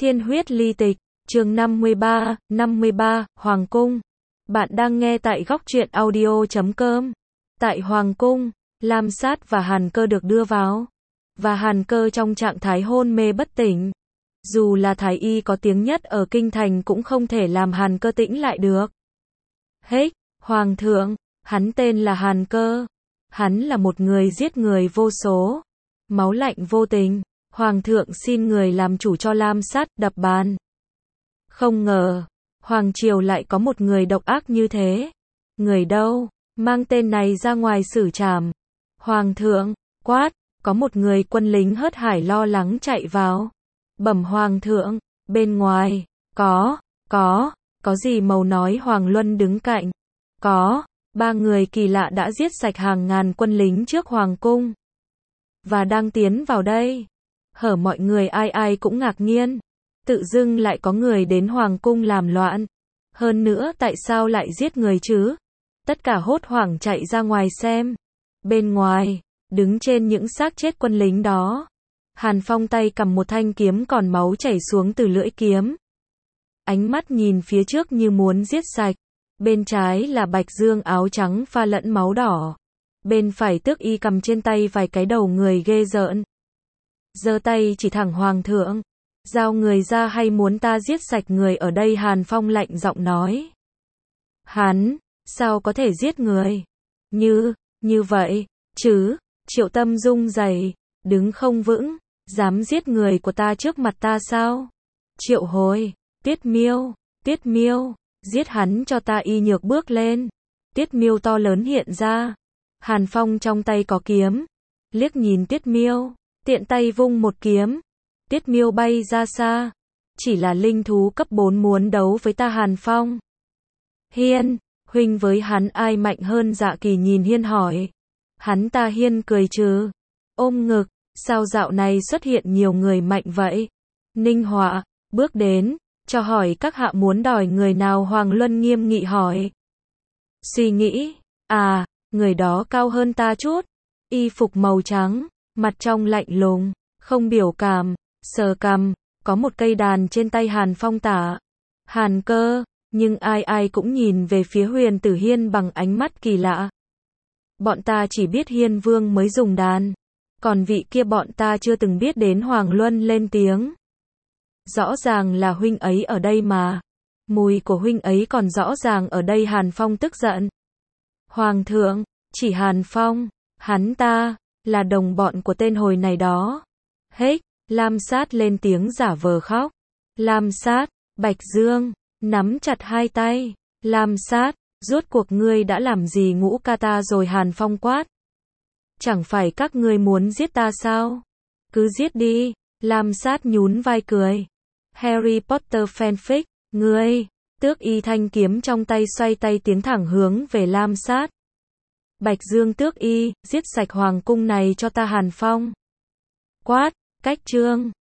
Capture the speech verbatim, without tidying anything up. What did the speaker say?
Thiên huyết ly tịch, chương năm mươi ba, năm mươi ba, Hoàng cung. Bạn đang nghe tại góc truyện audio chấm com. Tại Hoàng cung, Lam Sát và Hàn Cơ được đưa vào. Và Hàn Cơ trong trạng thái hôn mê bất tỉnh. Dù là thái y có tiếng nhất ở kinh thành cũng không thể làm Hàn Cơ tĩnh lại được. Hếch, Hoàng thượng, hắn tên là Hàn Cơ. Hắn là một người giết người vô số. Máu lạnh vô tình. Hoàng thượng xin người làm chủ cho Lam Sát đập bàn. Không ngờ, Hoàng triều lại có một người độc ác như thế. Người đâu, mang tên này ra ngoài xử trảm. Hoàng thượng, quát, có một người quân lính hớt hải lo lắng chạy vào. Bẩm Hoàng thượng, bên ngoài, có, có, có gì màu nói Hoàng Luân đứng cạnh. Có, ba người kỳ lạ đã giết sạch hàng ngàn quân lính trước Hoàng cung. Và đang tiến vào đây. Hở mọi người ai ai cũng ngạc nhiên. Tự dưng lại có người đến Hoàng cung làm loạn. Hơn nữa tại sao lại giết người chứ? Tất cả hốt hoảng chạy ra ngoài xem. Bên ngoài, đứng trên những xác chết quân lính đó. Hàn Phong tay cầm một thanh kiếm còn máu chảy xuống từ lưỡi kiếm. Ánh mắt nhìn phía trước như muốn giết sạch. Bên trái là Bạch Dương áo trắng pha lẫn máu đỏ. Bên phải Tước Y cầm trên tay vài cái đầu người ghê rợn. Giơ tay chỉ thẳng Hoàng thượng. Giao người ra hay muốn ta giết sạch người ở đây? Hàn Phong lạnh giọng nói. Hắn, sao có thể giết người? Như, như vậy, chứ? Triệu Tâm rung rẩy, đứng không vững, dám giết người của ta trước mặt ta sao? Triệu Hồi, Tiết Miêu, Tiết Miêu, giết hắn cho ta. Y Nhược bước lên. Tiết Miêu to lớn hiện ra. Hàn Phong trong tay có kiếm, liếc nhìn Tiết Miêu, tiện tay vung một kiếm. Tiết Miêu bay ra xa. Chỉ là linh thú cấp bốn muốn đấu với ta. Hàn Phong. Hiên, huynh với hắn ai mạnh hơn? Dạ Kỳ nhìn Hiên hỏi. Hắn ta. Hiên cười trừ, ôm ngực, sao dạo này xuất hiện nhiều người mạnh vậy? Ninh Họa, bước đến, cho hỏi các hạ muốn đòi người nào? Hoàng Luân nghiêm nghị hỏi. Suy nghĩ, à, người đó cao hơn ta chút, y phục màu trắng, mặt trong lạnh lùng, không biểu cảm, sờ cằm, có một cây đàn trên tay. Hàn Phong tả. Hàn Cơ, nhưng ai ai cũng nhìn về phía Huyền Tử Hiên bằng ánh mắt kỳ lạ. Bọn ta chỉ biết Hiên Vương mới dùng đàn, còn vị kia bọn ta chưa từng biết đến. Hoàng Luân lên tiếng. Rõ ràng là huynh ấy ở đây mà. Mùi của huynh ấy còn rõ ràng ở đây. Hàn Phong tức giận. Hoàng thượng, chỉ Hàn Phong, hắn ta, là đồng bọn của tên hồi này đó. Hếch, Lam Sát lên tiếng giả vờ khóc. Lam Sát, Bạch Dương, nắm chặt hai tay. Lam Sát, rốt cuộc ngươi đã làm gì ngũ ca ta rồi? Hàn Phong quát. Chẳng phải các ngươi muốn giết ta sao? Cứ giết đi. Lam Sát nhún vai cười. Harry Potter fanfic, ngươi. Tước Y thanh kiếm trong tay xoay tay tiến thẳng hướng về Lam Sát. Bạch Dương. Tước Y, giết sạch hoàng cung này cho ta. Hàn Phong quát. Cách chương